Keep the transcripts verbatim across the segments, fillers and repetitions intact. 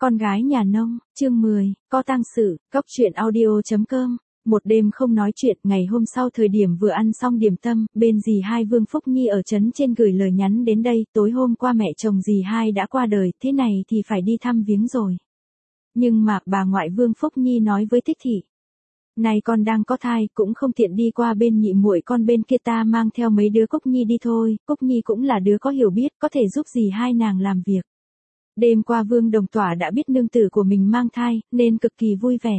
Con gái nhà nông, chương mười, có tang sự, cốc truyện audio.com. Một đêm không nói chuyện, ngày hôm sau thời điểm vừa ăn xong điểm tâm, bên dì hai Vương Phúc Nhi ở trấn trên gửi lời nhắn đến đây, tối hôm qua mẹ chồng dì hai đã qua đời, thế này thì phải đi thăm viếng rồi. Nhưng mà, bà ngoại Vương Phúc Nhi nói với Thích Thị. Này con đang có thai, cũng không tiện đi qua bên nhị muội con bên kia, ta mang theo mấy đứa Cúc Nhi đi thôi, Cúc Nhi cũng là đứa có hiểu biết, có thể giúp dì hai nàng làm việc. Đêm qua Vương Đồng Tỏa đã biết nương tử của mình mang thai, nên cực kỳ vui vẻ.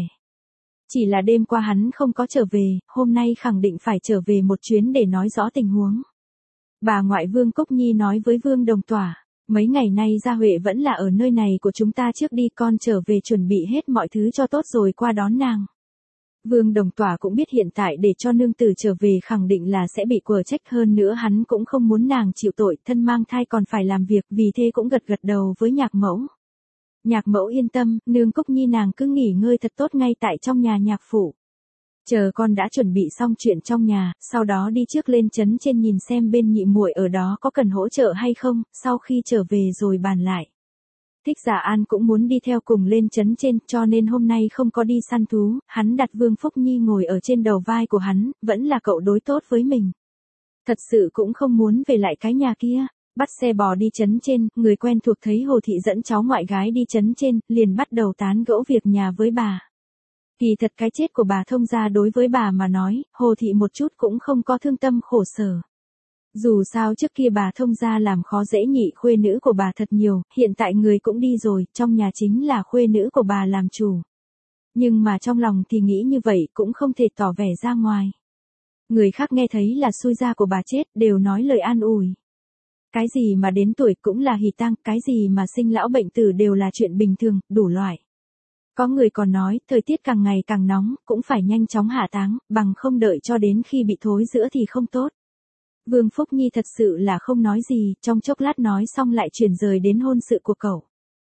Chỉ là đêm qua hắn không có trở về, hôm nay khẳng định phải trở về một chuyến để nói rõ tình huống. Bà ngoại Vương Cúc Nhi nói với Vương Đồng Tỏa, mấy ngày nay Gia Huệ vẫn là ở nơi này của chúng ta trước đi, con trở về chuẩn bị hết mọi thứ cho tốt rồi qua đón nàng. Vương Đồng Tỏa cũng biết hiện tại để cho nương tử trở về khẳng định là sẽ bị quở trách, hơn nữa hắn cũng không muốn nàng chịu tội, thân mang thai còn phải làm việc, vì thế cũng gật gật đầu với nhạc mẫu. Nhạc mẫu yên tâm, nương Cúc Nhi nàng cứ nghỉ ngơi thật tốt ngay tại trong nhà nhạc phủ. Chờ con đã chuẩn bị xong chuyện trong nhà, sau đó đi trước lên trấn trên nhìn xem bên nhị muội ở đó có cần hỗ trợ hay không, sau khi trở về rồi bàn lại. Thích Giả An cũng muốn đi theo cùng lên trấn trên, cho nên hôm nay không có đi săn thú, hắn đặt Vương Phúc Nhi ngồi ở trên đầu vai của hắn, vẫn là cậu đối tốt với mình. Thật sự cũng không muốn về lại cái nhà kia, bắt xe bò đi trấn trên, người quen thuộc thấy Hồ Thị dẫn cháu ngoại gái đi trấn trên, liền bắt đầu tán gẫu việc nhà với bà. Kỳ thật cái chết của bà thông gia đối với bà mà nói, Hồ Thị một chút cũng không có thương tâm khổ sở. Dù sao trước kia bà thông gia làm khó dễ nhị khuê nữ của bà thật nhiều, hiện tại người cũng đi rồi, trong nhà chính là khuê nữ của bà làm chủ. Nhưng mà trong lòng thì nghĩ như vậy cũng không thể tỏ vẻ ra ngoài. Người khác nghe thấy là xui gia của bà chết, đều nói lời an ủi. Cái gì mà đến tuổi cũng là hỉ tang, cái gì mà sinh lão bệnh tử đều là chuyện bình thường, đủ loại. Có người còn nói, thời tiết càng ngày càng nóng, cũng phải nhanh chóng hạ táng, bằng không đợi cho đến khi bị thối rữa thì không tốt. Vương Phúc Nhi thật sự là không nói gì, trong chốc lát nói xong lại chuyển rời đến hôn sự của cậu.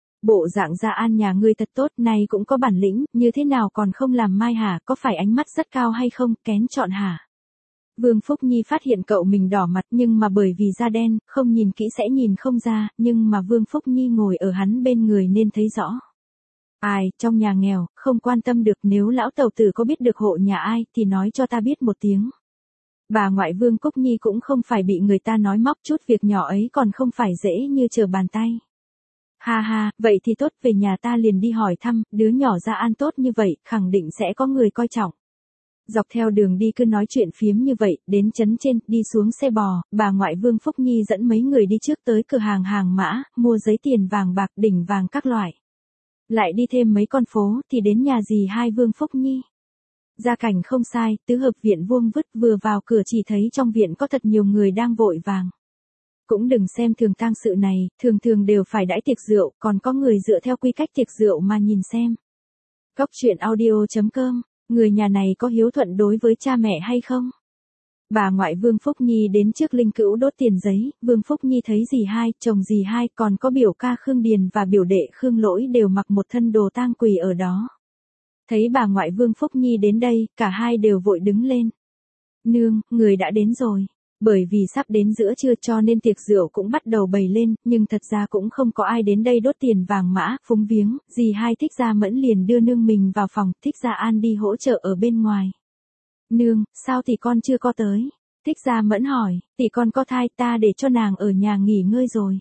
Bộ dạng Gia An nhà ngươi thật tốt, này cũng có bản lĩnh, như thế nào còn không làm mai hả, có phải ánh mắt rất cao hay không, kén chọn hả? Vương Phúc Nhi phát hiện cậu mình đỏ mặt, nhưng mà bởi vì da đen, không nhìn kỹ sẽ nhìn không ra, nhưng mà Vương Phúc Nhi ngồi ở hắn bên người nên thấy rõ. Ai, trong nhà nghèo, không quan tâm được, nếu lão tàu tử có biết được hộ nhà ai, thì nói cho ta biết một tiếng. Bà ngoại Vương Cúc Nhi cũng không phải bị người ta nói móc, chút việc nhỏ ấy còn không phải dễ như trở bàn tay. Ha ha, vậy thì tốt, về nhà ta liền đi hỏi thăm, đứa nhỏ Gia An tốt như vậy, khẳng định sẽ có người coi trọng. Dọc theo đường đi cứ nói chuyện phiếm như vậy, đến trấn trên, đi xuống xe bò, bà ngoại Vương Phúc Nhi dẫn mấy người đi trước tới cửa hàng hàng mã, mua giấy tiền vàng bạc, đỉnh vàng các loại. Lại đi thêm mấy con phố, thì đến nhà dì hai Vương Phúc Nhi. Gia cảnh không sai, tứ hợp viện vuông vức, vừa vào cửa chỉ thấy trong viện có thật nhiều người đang vội vàng. Cũng đừng xem thường tang sự này, thường thường đều phải đãi tiệc rượu, còn có người dựa theo quy cách tiệc rượu mà nhìn xem. Cốc truyện audio.com, người nhà này có hiếu thuận đối với cha mẹ hay không? Bà ngoại Vương Phúc Nhi đến trước linh cữu đốt tiền giấy, Vương Phúc Nhi thấy dì hai, chồng dì hai, còn có biểu ca Khương Điền và biểu đệ Khương Lỗi đều mặc một thân đồ tang quỳ ở đó. Thấy bà ngoại Vương Phúc Nhi đến đây, cả hai đều vội đứng lên. Nương, người đã đến rồi. Bởi vì sắp đến giữa trưa cho nên tiệc rượu cũng bắt đầu bày lên, nhưng thật ra cũng không có ai đến đây đốt tiền vàng mã, phúng viếng, dì hai Thích Gia Mẫn liền đưa nương mình vào phòng, Thích Gia An đi hỗ trợ ở bên ngoài. Nương, sao thì con chưa có tới? Thích Gia Mẫn hỏi, thì con có thai, ta để cho nàng ở nhà nghỉ ngơi rồi.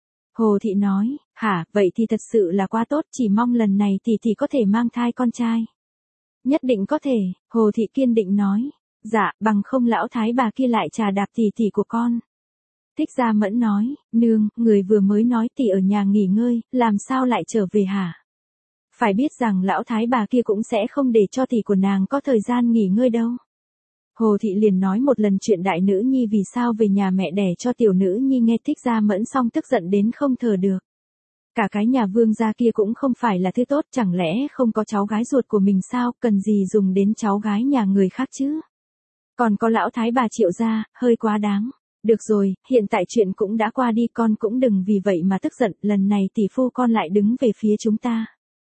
Hồ Thị nói, hả, vậy thì thật sự là quá tốt, chỉ mong lần này thì thì có thể mang thai con trai. Nhất định có thể, Hồ Thị kiên định nói, dạ, bằng không lão thái bà kia lại trà đạp tỷ tỷ của con. Thích Gia Mẫn nói, nương, người vừa mới nói tỷ ở nhà nghỉ ngơi, làm sao lại trở về hả? Phải biết rằng lão thái bà kia cũng sẽ không để cho tỷ của nàng có thời gian nghỉ ngơi đâu. Hồ Thị liền nói một lần chuyện đại nữ nhi vì sao về nhà mẹ đẻ cho tiểu nữ nhi, nghe Thích Gia Mẫn xong tức giận đến không thở được. Cả cái nhà Vương gia kia cũng không phải là thứ tốt, chẳng lẽ không có cháu gái ruột của mình sao, cần gì dùng đến cháu gái nhà người khác chứ? Còn có lão thái bà Triệu gia, hơi quá đáng. Được rồi, hiện tại chuyện cũng đã qua đi, con cũng đừng vì vậy mà tức giận, lần này tỷ phu con lại đứng về phía chúng ta.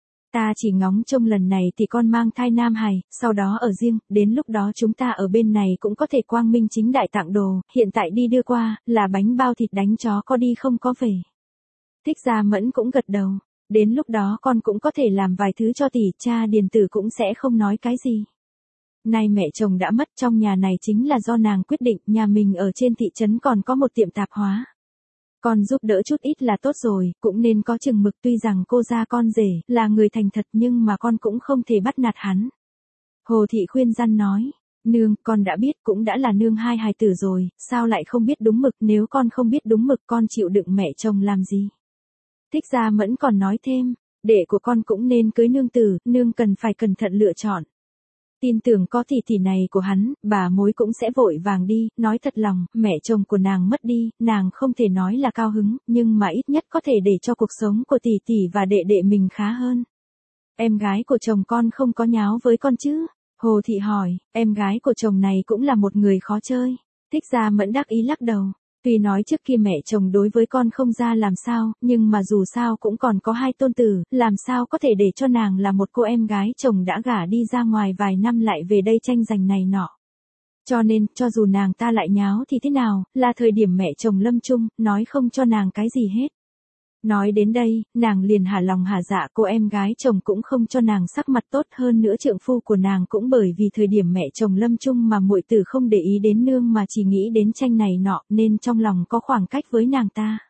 Ta chỉ ngóng trông lần này thì con mang thai nam hài, sau đó ở riêng, đến lúc đó chúng ta ở bên này cũng có thể quang minh chính đại tặng đồ, hiện tại đi đưa qua, là bánh bao thịt đánh chó có đi không có về. Thích Gia Mẫn cũng gật đầu. Đến lúc đó con cũng có thể làm vài thứ cho tỷ, cha Điền Tử cũng sẽ không nói cái gì. Nay mẹ chồng đã mất, trong nhà này chính là do nàng quyết định, nhà mình ở trên thị trấn còn có một tiệm tạp hóa. Con giúp đỡ chút ít là tốt rồi, cũng nên có chừng mực, tuy rằng cô gia con rể là người thành thật nhưng mà con cũng không thể bắt nạt hắn. Hồ Thị khuyên răn nói, nương, con đã biết, cũng đã là nương hai hài tử rồi, sao lại không biết đúng mực, nếu con không biết đúng mực con chịu đựng mẹ chồng làm gì. Thích Gia Mẫn còn nói thêm, đệ của con cũng nên cưới nương tử, nương cần phải cẩn thận lựa chọn. Tin tưởng có tỷ tỷ này của hắn, bà mối cũng sẽ vội vàng đi, nói thật lòng, mẹ chồng của nàng mất đi, nàng không thể nói là cao hứng, nhưng mà ít nhất có thể để cho cuộc sống của tỷ tỷ và đệ đệ mình khá hơn. Em gái của chồng con không có nháo với con chứ? Hồ Thị hỏi, em gái của chồng này cũng là một người khó chơi. Thích Gia Mẫn đắc ý lắc đầu. Tuy nói trước kia mẹ chồng đối với con không ra làm sao, nhưng mà dù sao cũng còn có hai tôn tử, làm sao có thể để cho nàng là một cô em gái chồng đã gả đi ra ngoài vài năm lại về đây tranh giành này nọ. Cho nên, cho dù nàng ta lại nháo thì thế nào, là thời điểm mẹ chồng lâm chung, nói không cho nàng cái gì hết. Nói đến đây, nàng liền hả lòng hả dạ, cô em gái chồng cũng không cho nàng sắc mặt tốt, hơn nữa trượng phu của nàng cũng bởi vì thời điểm mẹ chồng lâm chung mà muội tử không để ý đến nương mà chỉ nghĩ đến tranh này nọ, nên trong lòng có khoảng cách với nàng ta.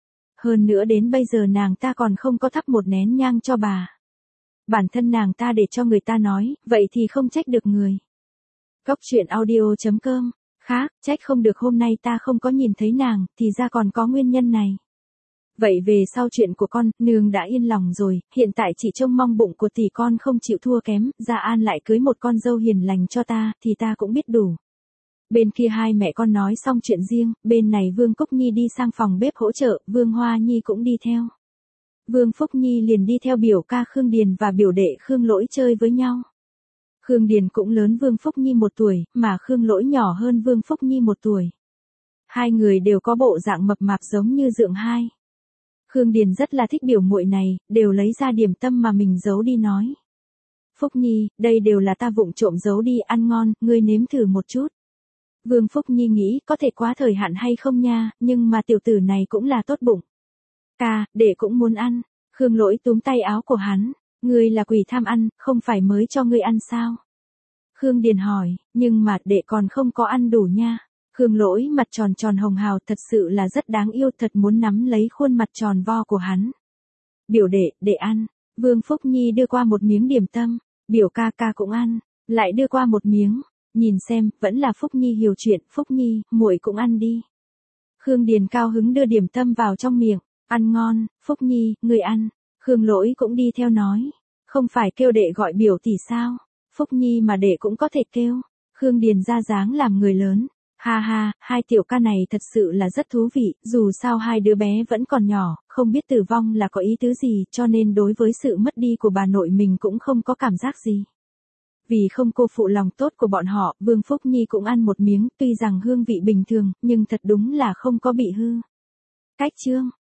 Hơn nữa đến bây giờ nàng ta còn không có thắp một nén nhang cho bà. Bản thân nàng ta để cho người ta nói, vậy thì không trách được người. Cốc truyện audio chấm com, khác, trách không được hôm nay ta không có nhìn thấy nàng, thì ra còn có nguyên nhân này. Vậy về sau chuyện của con, nương đã yên lòng rồi, hiện tại chỉ trông mong bụng của tỷ con không chịu thua kém, Gia An lại cưới một con dâu hiền lành cho ta, thì ta cũng biết đủ. Bên kia hai mẹ con nói xong chuyện riêng, bên này Vương Cúc Nhi đi sang phòng bếp hỗ trợ, Vương Hoa Nhi cũng đi theo. Vương Phúc Nhi liền đi theo biểu ca Khương Điền và biểu đệ Khương Lỗi chơi với nhau. Khương Điền cũng lớn Vương Phúc Nhi một tuổi, mà Khương Lỗi nhỏ hơn Vương Phúc Nhi một tuổi. Hai người đều có bộ dạng mập mạp giống như dượng hai. Khương Điền rất là thích biểu muội này, đều lấy ra điểm tâm mà mình giấu đi nói. Phúc Nhi, đây đều là ta vụng trộm giấu đi, ăn ngon, ngươi nếm thử một chút. Vương Phúc Nhi nghĩ có thể quá thời hạn hay không nha, nhưng mà tiểu tử này cũng là tốt bụng. Ca, đệ cũng muốn ăn. Khương Lỗi túm tay áo của hắn, ngươi là quỷ tham ăn, không phải mới cho ngươi ăn sao? Khương Điền hỏi, nhưng mà đệ còn không có ăn đủ nha. Khương Lỗi mặt tròn tròn hồng hào, thật sự là rất đáng yêu, thật muốn nắm lấy khuôn mặt tròn vo của hắn. Biểu đệ, đệ ăn. Vương Phúc Nhi đưa qua một miếng điểm tâm, biểu ca ca cũng ăn, lại đưa qua một miếng. Nhìn xem, vẫn là Phúc Nhi hiểu chuyện, Phúc Nhi, muội cũng ăn đi. Khương Điền cao hứng đưa điểm tâm vào trong miệng, ăn ngon, Phúc Nhi, ngươi ăn. Khương Lỗi cũng đi theo nói, không phải kêu đệ gọi biểu tỷ sao? Phúc Nhi mà đệ cũng có thể kêu. Khương Điền ra dáng làm người lớn. Ha ha, hai tiểu ca này thật sự là rất thú vị, dù sao hai đứa bé vẫn còn nhỏ, không biết tử vong là có ý tứ gì, cho nên đối với sự mất đi của bà nội mình cũng không có cảm giác gì. Vì không cô phụ lòng tốt của bọn họ, Vương Phúc Nhi cũng ăn một miếng, tuy rằng hương vị bình thường, nhưng thật đúng là không có bị hư. Cách chương